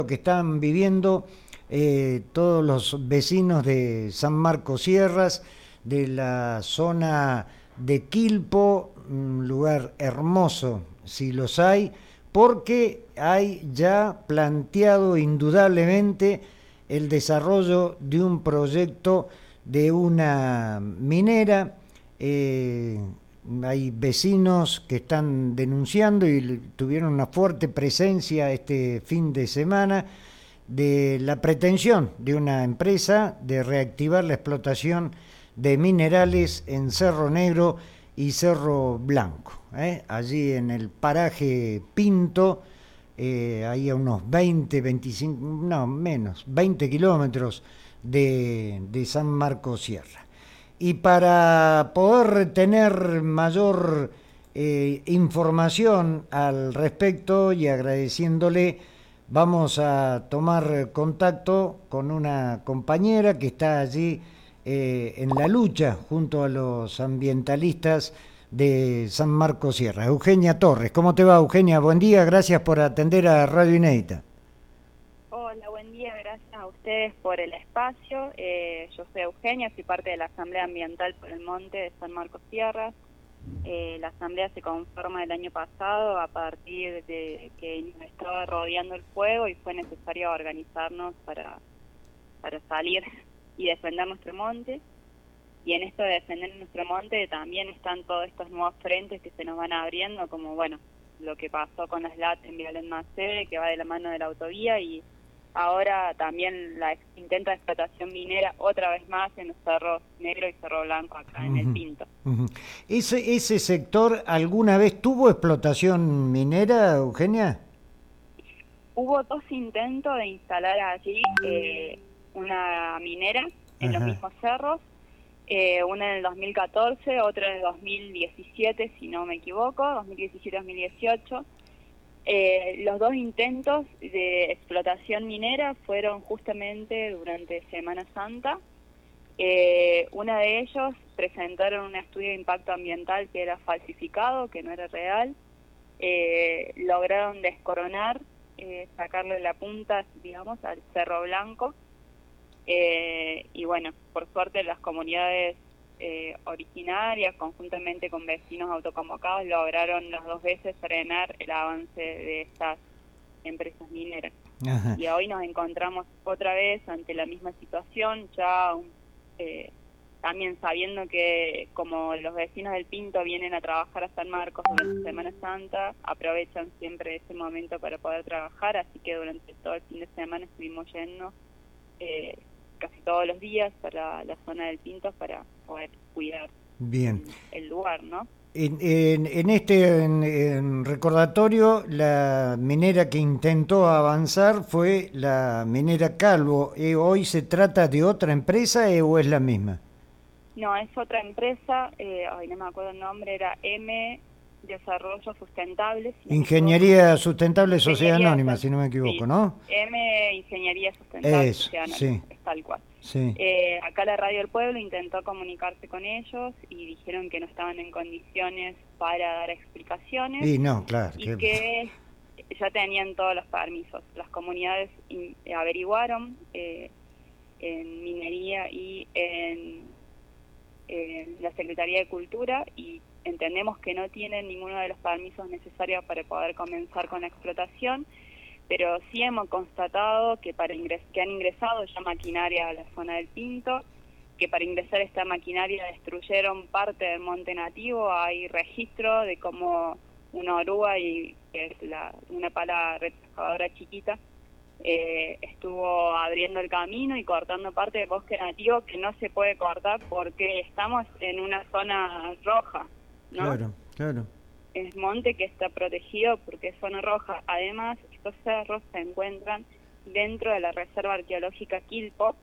que están viviendo todos los vecinos de San Marcos Sierras, de la zona de Quilpo, un lugar hermoso, si los hay, porque hay ya planteado indudablemente el desarrollo de un proyecto de una minera. Hay vecinos que están denunciando y tuvieron una fuerte presencia este fin de semana de la pretensión de una empresa de reactivar la explotación de minerales en Cerro Negro y Cerro Blanco, allí en el paraje Pinto, ahí a unos 20, 25, no menos, 20 kilómetros de San Marcos Sierra. Y para poder tener mayor información al respecto y agradeciéndole, vamos a tomar contacto con una compañera que está allí en la lucha junto a los ambientalistas de San Marcos Sierra. Eugenia Torres, ¿cómo te va, Eugenia? Buen día, gracias por atender a Radio Inédita. Hola, buen día, gracias a ustedes por el espacio. Yo soy Eugenia, soy parte de la Asamblea Ambiental por el Monte de San Marcos Sierras. La asamblea se conforma el año pasado a partir de que nos estaba rodeando el fuego y fue necesario organizarnos para salir y defender nuestro monte. Y en esto de defender nuestro monte también están todos estos nuevos frentes que se nos van abriendo, como bueno, lo que pasó con las LAT en Violent Macede, que va de la mano de la autovía, y ahora también la intento de explotación minera otra vez más en los Cerros Negro y Cerro Blanco acá en el Pinto. ¿Ese sector alguna vez tuvo explotación minera, Eugenia? Hubo 2 intentos de instalar allí una minera en los mismos cerros, una en el 2014, otra en el 2017, si no me equivoco, 2017-2018. Los 2 intentos de explotación minera fueron justamente durante Semana Santa. Una de ellos presentaron un estudio de impacto ambiental que era falsificado, que no era real. Lograron descoronar, sacarle la punta, digamos, al Cerro Blanco. Y bueno, por suerte las comunidades originarias, conjuntamente con vecinos autoconvocados, lograron las 2 veces frenar el avance de estas empresas mineras. Ajá. Y hoy nos encontramos otra vez ante la misma situación, ya también sabiendo que como los vecinos del Pinto vienen a trabajar a San Marcos durante Semana Santa, aprovechan siempre ese momento para poder trabajar, así que durante todo el fin de semana estuvimos yendo casi todos los días para la zona del Pinto para poder cuidar bien el lugar, ¿no? En este recordatorio, la minera que intentó avanzar fue la minera Calvo. ¿Hoy se trata de otra empresa o es la misma? No, es otra empresa, no me acuerdo el nombre, era M Desarrollo Sustentable. Si Ingeniería Sustentable Sociedad Anónima, si no me equivoco, sí. ¿no? M Ingeniería Sustentable Sociedad Anónima, sí. Es tal cual. Sí. Acá la Radio del Pueblo intentó comunicarse con ellos y dijeron que no estaban en condiciones para dar explicaciones. Y no, claro. Y que ya tenían todos los permisos. Las comunidades averiguaron en minería y en la Secretaría de Cultura y entendemos que no tienen ninguno de los permisos necesarios para poder comenzar con la explotación, pero sí hemos constatado que que han ingresado ya maquinaria a la zona del Pinto, que para ingresar esta maquinaria destruyeron parte del monte nativo. Hay registro de cómo una oruga, y que es una pala retrasadora chiquita, estuvo abriendo el camino y cortando parte del bosque nativo que no se puede cortar porque estamos en una zona roja, ¿no? Claro, claro. Es monte que está protegido porque es zona roja. Además, estos cerros se encuentran dentro de la Reserva Arqueológica Quilpo,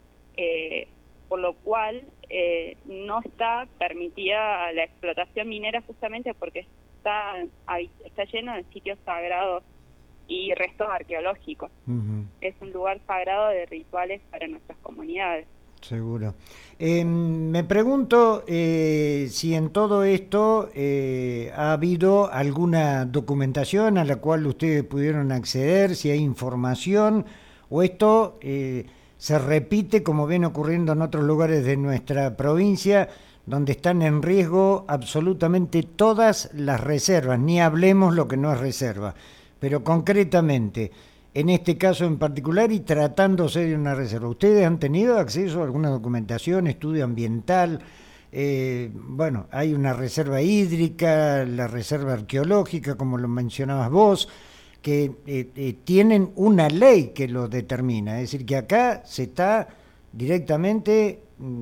por lo cual no está permitida la explotación minera justamente porque está lleno de sitios sagrados y restos arqueológicos. Es un lugar sagrado de rituales para nuestras comunidades. Seguro. Me pregunto si en todo esto ha habido alguna documentación a la cual ustedes pudieron acceder, si hay información, o esto se repite como viene ocurriendo en otros lugares de nuestra provincia, donde están en riesgo absolutamente todas las reservas, ni hablemos lo que no es reserva, pero concretamente, en este caso en particular y tratándose de una reserva. ¿Ustedes han tenido acceso a alguna documentación, estudio ambiental? Bueno, hay una reserva hídrica, la reserva arqueológica, como lo mencionabas vos, que tienen una ley que lo determina. Es decir, que acá se está directamente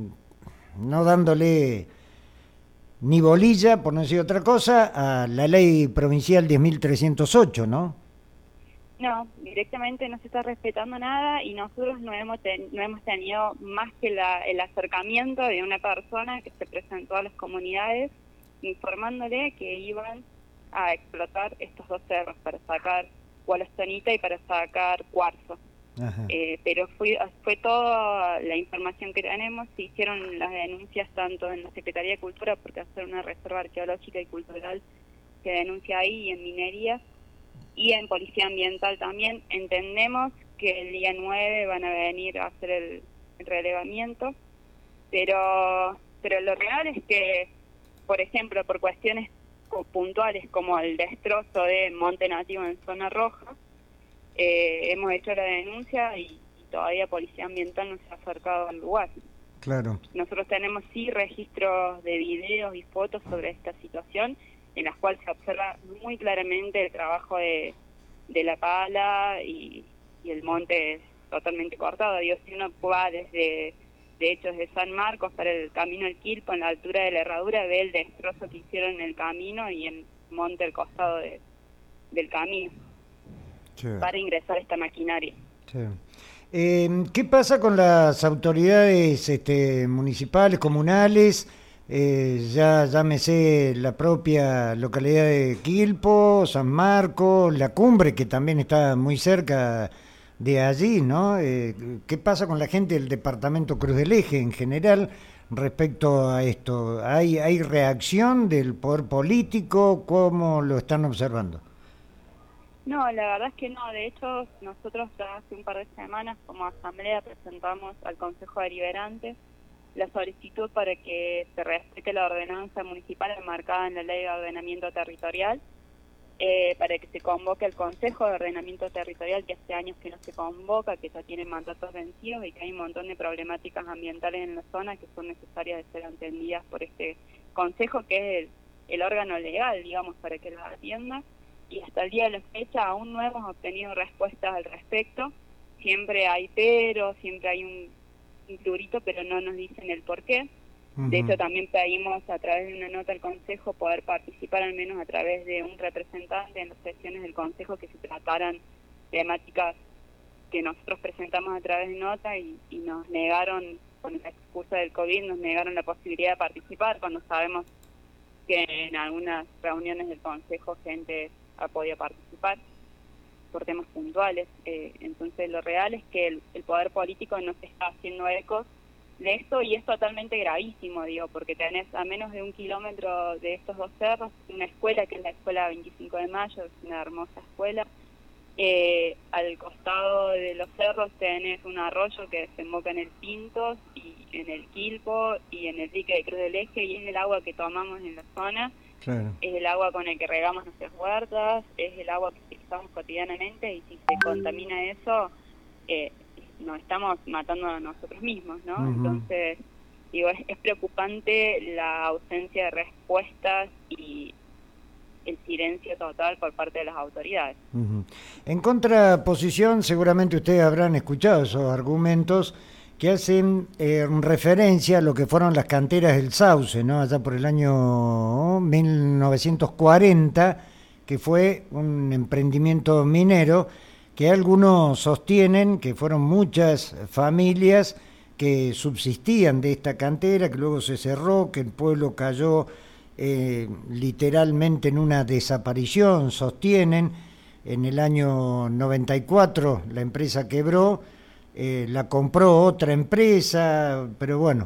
no dándole ni bolilla, por no decir otra cosa, a la ley provincial 10.308, ¿no? No, directamente no se está respetando nada y nosotros no hemos tenido más que el acercamiento de una persona que se presentó a las comunidades informándole que iban a explotar estos dos cerros para sacar wollastonita y para sacar cuarzo. Pero fue toda la información que tenemos. Se hicieron las denuncias tanto en la Secretaría de Cultura, porque hacer una reserva arqueológica y cultural se denuncia ahí, y en minería, y en Policía Ambiental también. Entendemos que el día 9 van a venir a hacer el relevamiento, pero lo real es que, por ejemplo, por cuestiones puntuales como el destrozo de monte nativo en zona roja, hemos hecho la denuncia y todavía Policía Ambiental no se ha acercado al lugar. Claro. Nosotros tenemos sí registros de videos y fotos sobre esta situación, en las cuales se observa muy claramente el trabajo de la pala y el monte totalmente cortado. Digo, si uno va desde San Marcos para el camino del Quilpo, en la altura de la herradura, ve el destrozo que hicieron en el camino y en el monte al costado del camino. Sí. Para ingresar esta maquinaria. Sí. ¿Qué pasa con las autoridades municipales, comunales? Ya llámese la propia localidad de Quilpo, San Marcos, La Cumbre, que también está muy cerca de allí, ¿no? ¿Qué pasa con la gente del departamento Cruz del Eje en general respecto a esto? ¿Hay reacción del poder político? ¿Cómo lo están observando? No, la verdad es que no. De hecho, nosotros hace un par de semanas como asamblea presentamos al Consejo Deliberante la solicitud para que se respete la ordenanza municipal enmarcada en la Ley de Ordenamiento Territorial, para que se convoque el Consejo de Ordenamiento Territorial, que hace años que no se convoca, que ya tiene mandatos vencidos y que hay un montón de problemáticas ambientales en la zona que son necesarias de ser atendidas por este Consejo, que es el órgano legal, digamos, para que las atienda. Y hasta el día de la fecha aún no hemos obtenido respuestas al respecto. Siempre hay siempre hay un plurito, pero no nos dicen el por qué. De hecho, también pedimos a través de una nota al Consejo poder participar al menos a través de un representante en las sesiones del Consejo que se trataran temáticas que nosotros presentamos a través de nota y nos negaron, con la excusa del COVID, nos negaron la posibilidad de participar cuando sabemos que en algunas reuniones del Consejo gente ha podido participar por temas puntuales. Entonces lo real es que el poder político no se está haciendo eco de esto y es totalmente gravísimo, digo, porque tenés a menos de 1 kilómetro de estos dos cerros una escuela que es la escuela 25 de Mayo, es una hermosa escuela. Al costado de los cerros tenés un arroyo que desemboca en el Pintos y en el Quilpo y en el dique de Cruz del Eje, y es el agua que tomamos en la zona. Claro. Es el agua con el que regamos nuestras huertas, es el agua que utilizamos cotidianamente, y si se contamina eso, nos estamos matando a nosotros mismos, ¿no? Entonces, digo, es preocupante la ausencia de respuestas y el silencio total por parte de las autoridades. En contraposición, seguramente ustedes habrán escuchado esos argumentos que hacen referencia a lo que fueron las canteras del Sauce, ¿no? Allá por el año 1940, que fue un emprendimiento minero que algunos sostienen que fueron muchas familias que subsistían de esta cantera, que luego se cerró, que el pueblo cayó literalmente en una desaparición, sostienen. En el año 94 la empresa quebró, la compró otra empresa, pero bueno,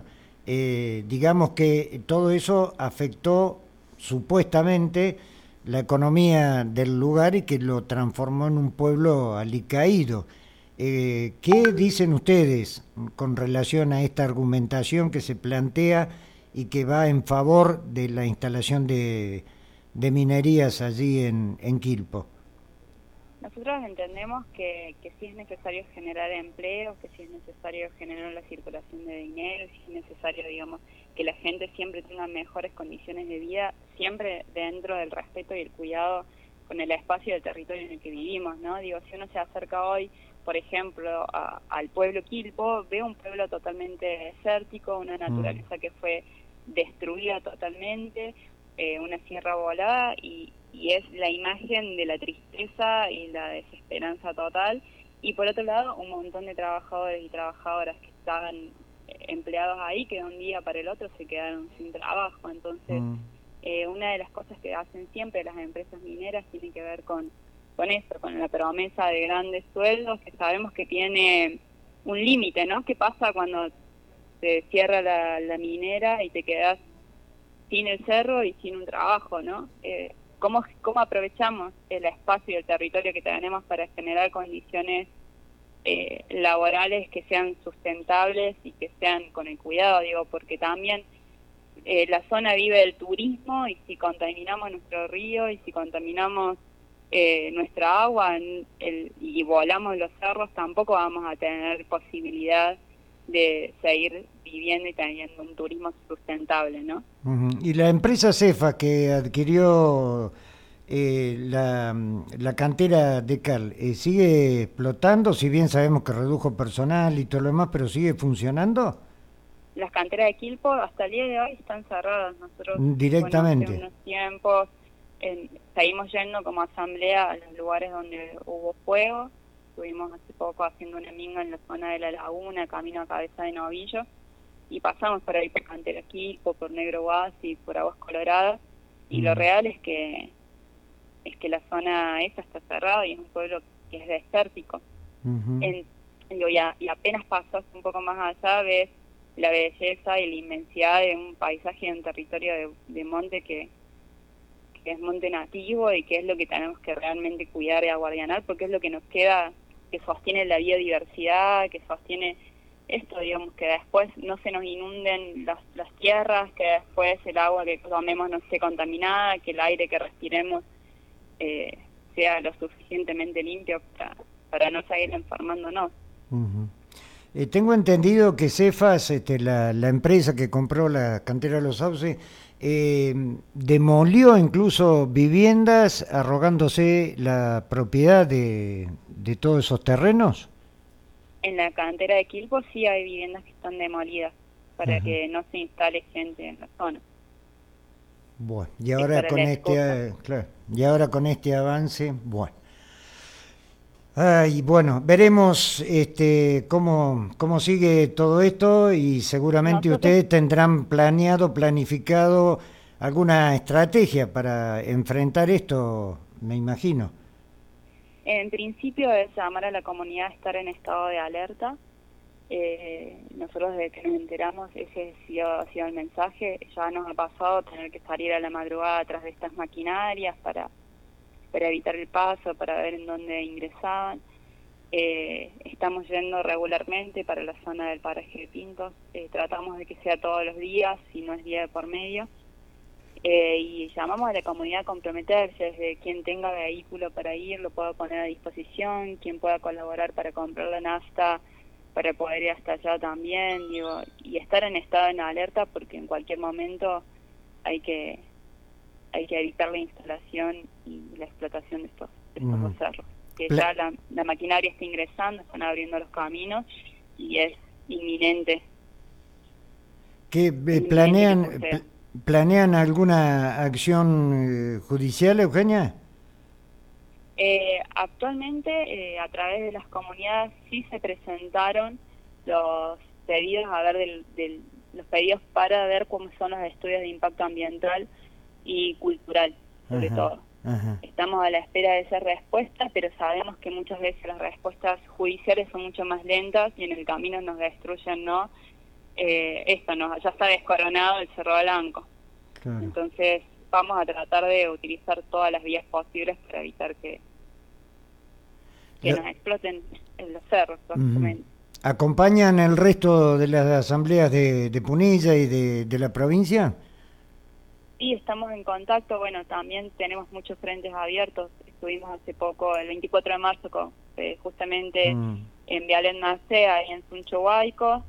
digamos que todo eso afectó supuestamente la economía del lugar y que lo transformó en un pueblo alicaído. ¿Qué dicen ustedes con relación a esta argumentación que se plantea y que va en favor de la instalación de minerías allí en Quilpo? Nosotros entendemos que sí es necesario generar empleo, que sí es necesario generar la circulación de dinero, sí es necesario, digamos, que la gente siempre tenga mejores condiciones de vida, siempre dentro del respeto y el cuidado con el espacio y el territorio en el que vivimos, ¿no? Digo, si uno se acerca hoy, por ejemplo, al pueblo Quilpo, ve un pueblo totalmente desértico, una naturaleza que fue destruida totalmente, una sierra volada y es la imagen de la tristeza y la desesperanza total, y por otro lado un montón de trabajadores y trabajadoras que estaban empleados ahí que de un día para el otro se quedaron sin trabajo. Entonces una de las cosas que hacen siempre las empresas mineras tiene que ver con eso, con la promesa de grandes sueldos, que sabemos que tiene un límite, ¿no? ¿Qué pasa cuando se cierra la minera y te quedas sin el cerro y sin un trabajo, ¿no? ¿Cómo aprovechamos el espacio y el territorio que tenemos para generar condiciones laborales que sean sustentables y que sean con el cuidado? Digo, porque también la zona vive del turismo, y si contaminamos nuestro río y si contaminamos nuestra agua y volamos los cerros, tampoco vamos a tener posibilidad de seguir viviendo y teniendo un turismo sustentable, ¿no? Y la empresa Cefa que adquirió la cantera de cal, ¿sigue explotando? Si bien sabemos que redujo personal y todo lo demás, pero ¿sigue funcionando? Las canteras de Quilpo hasta el día de hoy están cerradas. Nosotros, Directamente. bueno, hace unos tiempos seguimos yendo como asamblea a los lugares donde hubo fuego. Estuvimos hace poco haciendo una minga en la zona de la laguna, camino a Cabeza de Novillo, y pasamos por ahí por Cantera Quilpo, por Negro Guasi, por Aguas Coloradas, y lo real es que la zona esa está cerrada y es un pueblo que es desértico. Y apenas pasas un poco más allá, ves la belleza y la inmensidad de un paisaje y un territorio de monte que es monte nativo, y que es lo que tenemos que realmente cuidar y aguardianar, porque es lo que nos queda, que sostiene la biodiversidad, que sostiene esto, digamos, que después no se nos inunden las tierras, que después el agua que tomemos no esté contaminada, que el aire que respiremos sea lo suficientemente limpio para no seguir enfermándonos. Tengo entendido que Cefas, la empresa que compró la cantera de los Sauces, demolió incluso viviendas arrogándose la propiedad de todos esos terrenos. En la cantera de Quilpo sí hay viviendas que están demolidas para que no se instale gente en la zona. Bueno, y ahora con este avance, bueno. Y bueno, veremos cómo sigue todo esto, y seguramente ustedes tendrán planificado alguna estrategia para enfrentar esto, me imagino. En principio es llamar a la comunidad a estar en estado de alerta. Nosotros desde que nos enteramos ese ha sido el mensaje. Ya nos ha pasado tener que salir a la madrugada atrás de estas maquinarias para evitar el paso, para ver en dónde ingresaban. Estamos yendo regularmente para la zona del paraje de Pintos. Tratamos de que sea todos los días, si no es día de por medio. Y llamamos a la comunidad a comprometerse, desde quien tenga vehículo para ir lo pueda poner a disposición, quien pueda colaborar para comprar la nafta para poder ir hasta allá también, digo, y estar en estado de alerta, porque en cualquier momento hay que evitar la instalación y la explotación de estos dos cerros, que ya la maquinaria está ingresando, están abriendo los caminos y es inminente. ¿Qué planean alguna acción judicial, Eugenia? Actualmente a través de las comunidades sí se presentaron los pedidos los pedidos para ver cómo son los estudios de impacto ambiental y cultural, sobre todo. Estamos a la espera de esa respuesta, pero sabemos que muchas veces las respuestas judiciales son mucho más lentas y en el camino nos destruyen, ¿no? esto, ¿no? Ya está descoronado el Cerro Blanco. Claro. Entonces vamos a tratar de utilizar todas las vías posibles para evitar que nos exploten en los cerros, básicamente. ¿Acompañan el resto de las asambleas de Punilla y de la provincia? Sí, estamos en contacto. Bueno, también tenemos muchos frentes abiertos. Estuvimos hace poco, el 24 de marzo, justamente en Vialén Macea y en Suncho Huayco,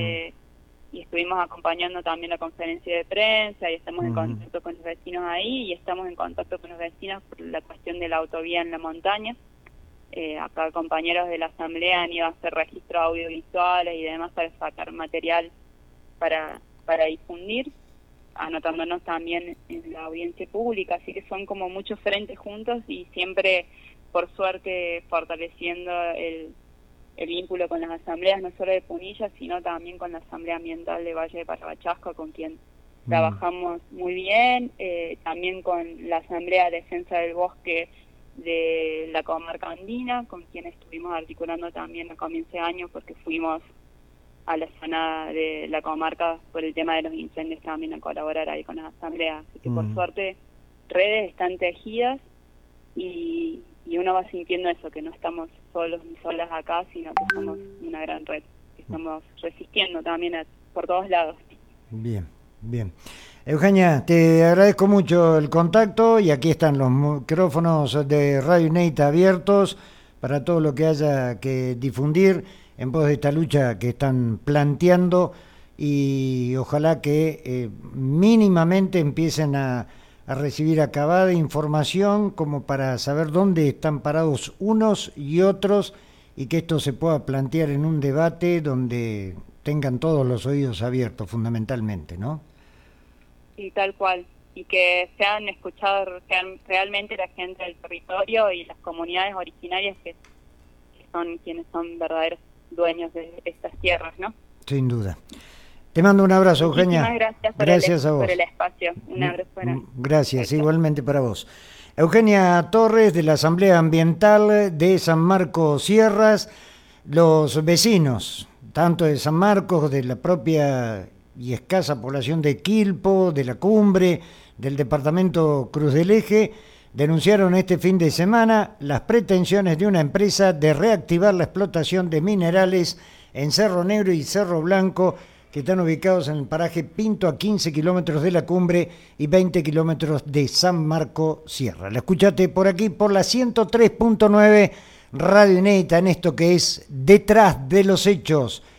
y estuvimos acompañando también la conferencia de prensa, y estamos en contacto con los vecinos ahí, y estamos en contacto con los vecinos por la cuestión de la autovía en la montaña. Acá compañeros de la asamblea han ido a hacer registros audiovisuales y demás para sacar material para difundir, anotándonos también en la audiencia pública, así que son como muchos frentes juntos y siempre, por suerte, fortaleciendo el vínculo con las asambleas, no solo de Punilla, sino también con la Asamblea Ambiental de Valle de Parabachasco, con quien trabajamos muy bien, también con la Asamblea de Defensa del Bosque de la comarca andina, con quien estuvimos articulando también a comienzo de año, porque fuimos a la zona de la comarca por el tema de los incendios también a colaborar ahí con las asambleas. Así que por suerte redes están tejidas y uno va sintiendo eso, que no estamos solos ni solas acá, sino que somos una gran red, que estamos resistiendo también por todos lados. Bien, bien. Eugenia, te agradezco mucho el contacto y aquí están los micrófonos de Radio Inédita abiertos para todo lo que haya que difundir en pos de esta lucha que están planteando y ojalá que mínimamente empiecen a recibir acabada información como para saber dónde están parados unos y otros y que esto se pueda plantear en un debate donde tengan todos los oídos abiertos fundamentalmente, ¿no? Sí, tal cual, y que sean escuchados realmente la gente del territorio y las comunidades originarias que son quienes son verdaderos dueños de estas tierras, ¿no? Sin duda. Te mando un abrazo, Eugenia. Muchísimas gracias a vos. por el espacio. Un abrazo. Gracias, igualmente para vos. Eugenia Torres, de la Asamblea Ambiental de San Marcos Sierras, los vecinos, tanto de San Marcos, de la propia y escasa población de Quilpo, de la Cumbre, del departamento Cruz del Eje, denunciaron este fin de semana las pretensiones de una empresa de reactivar la explotación de minerales en Cerro Negro y Cerro Blanco, que están ubicados en el paraje Pinto, a 15 kilómetros de la Cumbre y 20 kilómetros de San Marcos Sierra. La escuchate por aquí, por la 103.9 Radio Inédita, en esto que es Detrás de los Hechos.